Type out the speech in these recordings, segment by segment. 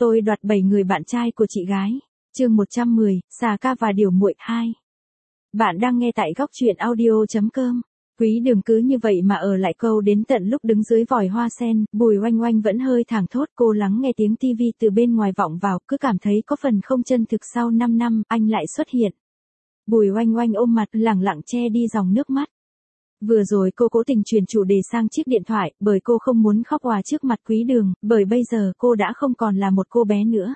Tôi đoạt 7 người bạn trai của chị gái. Chương 110, Xà Ca và Điểu Muội 2. Bạn đang nghe tại góc truyện audio.com. Quý Đường cứ như vậy mà ở lại câu đến tận lúc đứng dưới vòi hoa sen, Bùi Oanh Oanh vẫn hơi thảng thốt. Cô lắng nghe tiếng tivi từ bên ngoài vọng vào, cứ cảm thấy có phần không chân thực. Sau 5 năm, anh lại xuất hiện. Bùi Oanh Oanh ôm mặt, lẳng lặng che đi dòng nước mắt. Vừa rồi cô cố tình chuyển chủ đề sang chiếc điện thoại, bởi cô không muốn khóc òa trước mặt Quý Đường, bởi bây giờ cô đã không còn là một cô bé nữa.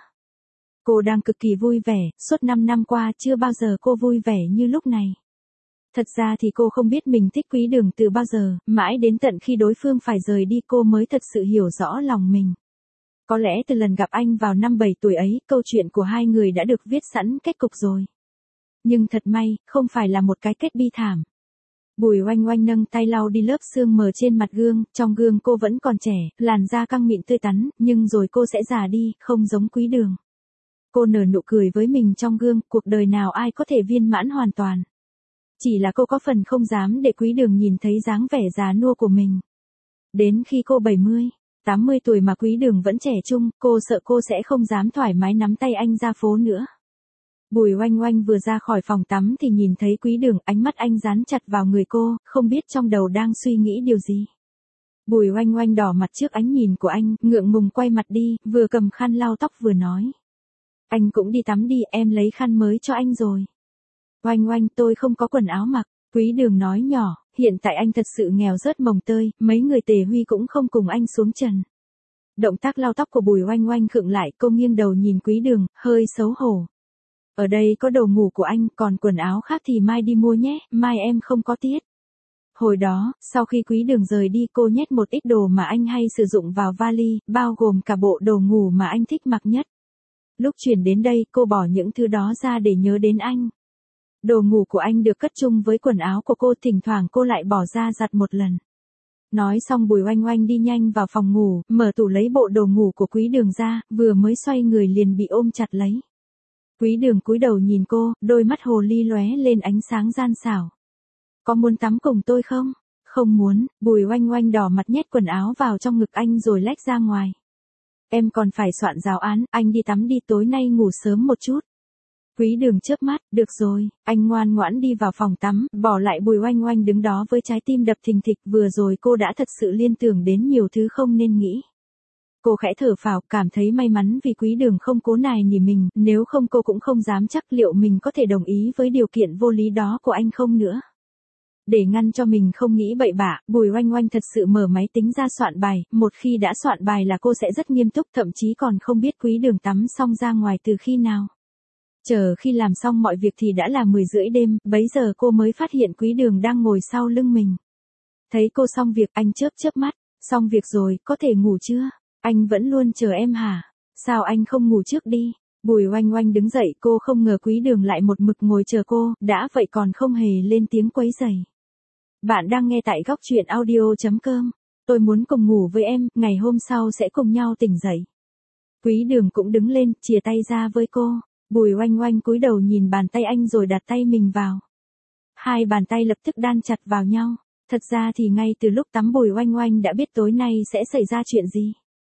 Cô đang cực kỳ vui vẻ, suốt 5 năm qua chưa bao giờ cô vui vẻ như lúc này. Thật ra thì cô không biết mình thích Quý Đường từ bao giờ, mãi đến tận khi đối phương phải rời đi cô mới thật sự hiểu rõ lòng mình. Có lẽ từ lần gặp anh vào năm 7 tuổi ấy, câu chuyện của hai người đã được viết sẵn kết cục rồi. Nhưng thật may, không phải là một cái kết bi thảm. Bùi Oanh Oanh nâng tay lau đi lớp sương mờ trên mặt gương, trong gương cô vẫn còn trẻ, làn da căng mịn tươi tắn, nhưng rồi cô sẽ già đi, không giống Quý Đường. Cô nở nụ cười với mình trong gương, cuộc đời nào ai có thể viên mãn hoàn toàn. Chỉ là cô có phần không dám để Quý Đường nhìn thấy dáng vẻ già nua của mình. Đến khi cô 70, 80 tuổi mà Quý Đường vẫn trẻ trung, cô sợ cô sẽ không dám thoải mái nắm tay anh ra phố nữa. Bùi Oanh Oanh vừa ra khỏi phòng tắm thì nhìn thấy Quý Đường, ánh mắt anh dán chặt vào người cô, không biết trong đầu đang suy nghĩ điều gì. Bùi Oanh Oanh đỏ mặt trước ánh nhìn của anh, ngượng ngùng quay mặt đi, vừa cầm khăn lau tóc vừa nói. Anh cũng đi tắm đi, em lấy khăn mới cho anh rồi. Oanh Oanh, tôi không có quần áo mặc. Quý Đường nói nhỏ, hiện tại anh thật sự nghèo rớt mồng tơi, mấy người Tề Huy cũng không cùng anh xuống trần. Động tác lau tóc của Bùi Oanh Oanh khựng lại, cô nghiêng đầu nhìn Quý Đường, hơi xấu hổ. Ở đây có đồ ngủ của anh, còn quần áo khác thì mai đi mua nhé, mai em không có tiết. Hồi đó, sau khi Quý Đường rời đi cô nhét một ít đồ mà anh hay sử dụng vào vali, bao gồm cả bộ đồ ngủ mà anh thích mặc nhất. Lúc chuyển đến đây cô bỏ những thứ đó ra để nhớ đến anh. Đồ ngủ của anh được cất chung với quần áo của cô, thỉnh thoảng cô lại bỏ ra giặt một lần. Nói xong Bùi Oanh Oanh đi nhanh vào phòng ngủ, mở tủ lấy bộ đồ ngủ của Quý Đường ra, vừa mới xoay người liền bị ôm chặt lấy. Quý Đường cúi đầu nhìn cô, đôi mắt hồ ly lóe lên ánh sáng gian xảo. Có muốn tắm cùng tôi không? Không muốn. Bùi Oanh Oanh đỏ mặt nhét quần áo vào trong ngực anh rồi lách ra ngoài. Em còn phải soạn giáo án, anh đi tắm đi, tối nay ngủ sớm một chút. Quý Đường chớp mắt, được rồi, anh ngoan ngoãn đi vào phòng tắm, bỏ lại Bùi Oanh Oanh đứng đó với trái tim đập thình thịch. Vừa rồi cô đã thật sự liên tưởng đến nhiều thứ không nên nghĩ. Cô khẽ thở phào, cảm thấy may mắn vì Quý Đường không cố nài nỉ mình, nếu không cô cũng không dám chắc liệu mình có thể đồng ý với điều kiện vô lý đó của anh không nữa. Để ngăn cho mình không nghĩ bậy bạ, Bùi Oanh Oanh thật sự mở máy tính ra soạn bài, một khi đã soạn bài là cô sẽ rất nghiêm túc, thậm chí còn không biết Quý Đường tắm xong ra ngoài từ khi nào. Chờ khi làm xong mọi việc thì đã là 10 rưỡi đêm, bấy giờ cô mới phát hiện Quý Đường đang ngồi sau lưng mình. Thấy cô xong việc, anh chớp mắt, xong việc rồi, có thể ngủ chưa? Anh vẫn luôn chờ em hả? Sao anh không ngủ trước đi? Bùi Oanh Oanh đứng dậy, cô không ngờ Quý Đường lại một mực ngồi chờ cô, đã vậy còn không hề lên tiếng quấy rầy. Bạn đang nghe tại góc truyện audio.com. Tôi muốn cùng ngủ với em, ngày hôm sau sẽ cùng nhau tỉnh dậy. Quý Đường cũng đứng lên, chìa tay ra với cô. Bùi Oanh Oanh cúi đầu nhìn bàn tay anh rồi đặt tay mình vào. Hai bàn tay lập tức đan chặt vào nhau. Thật ra thì ngay từ lúc tắm Bùi Oanh Oanh đã biết tối nay sẽ xảy ra chuyện gì.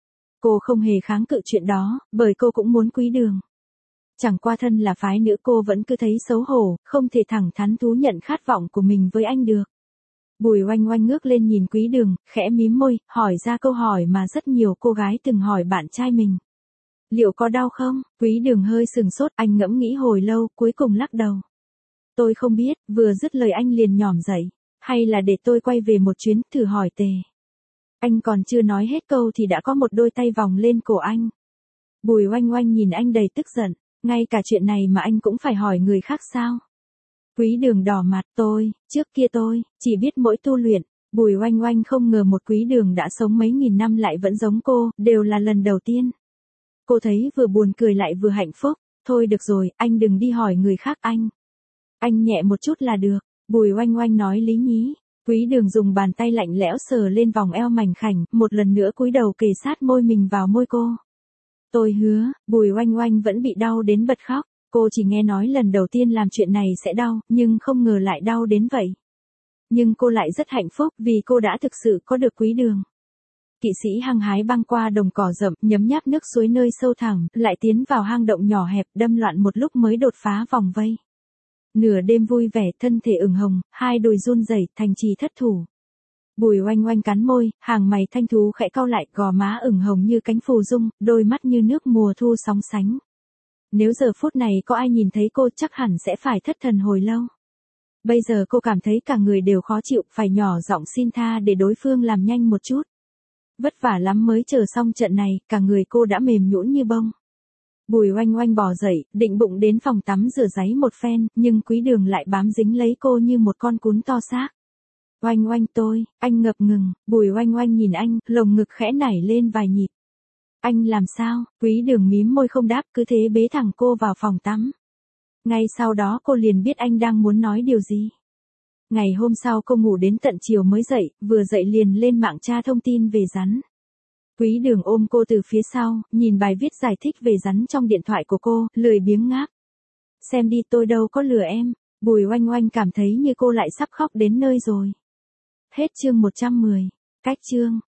Cô không hề kháng cự chuyện đó, bởi cô cũng muốn Quý Đường. Chẳng qua thân là phái nữ cô vẫn cứ thấy xấu hổ, không thể thẳng thắn thú nhận khát vọng của mình với anh được. Bùi Oanh Oanh ngước lên nhìn Quý Đường, khẽ mím môi, hỏi ra câu hỏi mà rất nhiều cô gái từng hỏi bạn trai mình. Liệu có đau không? Quý Đường hơi sừng sốt, anh ngẫm nghĩ hồi lâu, cuối cùng lắc đầu. Tôi không biết, vừa dứt lời anh liền nhỏm dậy. Hay là để tôi quay về một chuyến, thử hỏi Tề. Anh còn chưa nói hết câu thì đã có một đôi tay vòng lên cổ anh. Bùi Oanh Oanh nhìn anh đầy tức giận, ngay cả chuyện này mà anh cũng phải hỏi người khác sao? Quý Đường đỏ mặt, trước kia tôi chỉ biết mỗi tu luyện. Bùi Oanh Oanh không ngờ một Quý Đường đã sống mấy nghìn năm lại vẫn giống cô, đều là lần đầu tiên. Cô thấy vừa buồn cười lại vừa hạnh phúc. Thôi được rồi, anh đừng đi hỏi người khác anh. Anh nhẹ một chút là được. Bùi Oanh Oanh nói lý nhí. Quý Đường dùng bàn tay lạnh lẽo sờ lên vòng eo mảnh khảnh, một lần nữa cúi đầu kề sát môi mình vào môi cô. Tôi hứa. Bùi Oanh Oanh vẫn bị đau đến bật khóc. Cô chỉ nghe nói lần đầu tiên làm chuyện này sẽ đau, nhưng không ngờ lại đau đến vậy. Nhưng cô lại rất hạnh phúc vì cô đã thực sự có được Quý Đường. kỵ sĩ hăng hái băng qua đồng cỏ rậm, nhấm nháp nước suối nơi sâu thẳm, lại tiến vào hang động nhỏ hẹp, đâm loạn một lúc mới đột phá vòng vây. Nửa đêm vui vẻ, thân thể ửng hồng, hai đùi run rẩy, thành trì thất thủ. Bùi Oanh Oanh cắn môi, hàng mày thanh thú khẽ cau lại, gò má ửng hồng như cánh phù dung, đôi mắt như nước mùa thu sóng sánh. Nếu giờ phút này có ai nhìn thấy cô chắc hẳn sẽ phải thất thần hồi lâu. Bây giờ cô cảm thấy cả người đều khó chịu, phải nhỏ giọng xin tha để đối phương làm nhanh một chút. Vất vả lắm mới chờ xong trận này, cả người cô đã mềm nhũn như bông. Bùi Oanh Oanh bò dậy, định bụng đến phòng tắm rửa ráy một phen, nhưng Quý Đường lại bám dính lấy cô như một con cún to xác. Oanh Oanh tôi, anh ngập ngừng, Bùi Oanh Oanh nhìn anh, lồng ngực khẽ nảy lên vài nhịp. Anh làm sao? Quý Đường mím môi không đáp, cứ thế bế thẳng cô vào phòng tắm. Ngay sau đó cô liền biết anh đang muốn nói điều gì. Ngày hôm sau cô ngủ đến tận chiều mới dậy, vừa dậy liền lên mạng tra thông tin về rắn. Quý Đường ôm cô từ phía sau, nhìn bài viết giải thích về rắn trong điện thoại của cô, lười biếng ngáp. Xem đi, tôi đâu có lừa em. Bùi Oanh Oanh cảm thấy như cô lại sắp khóc đến nơi rồi. Hết chương 110. Cách chương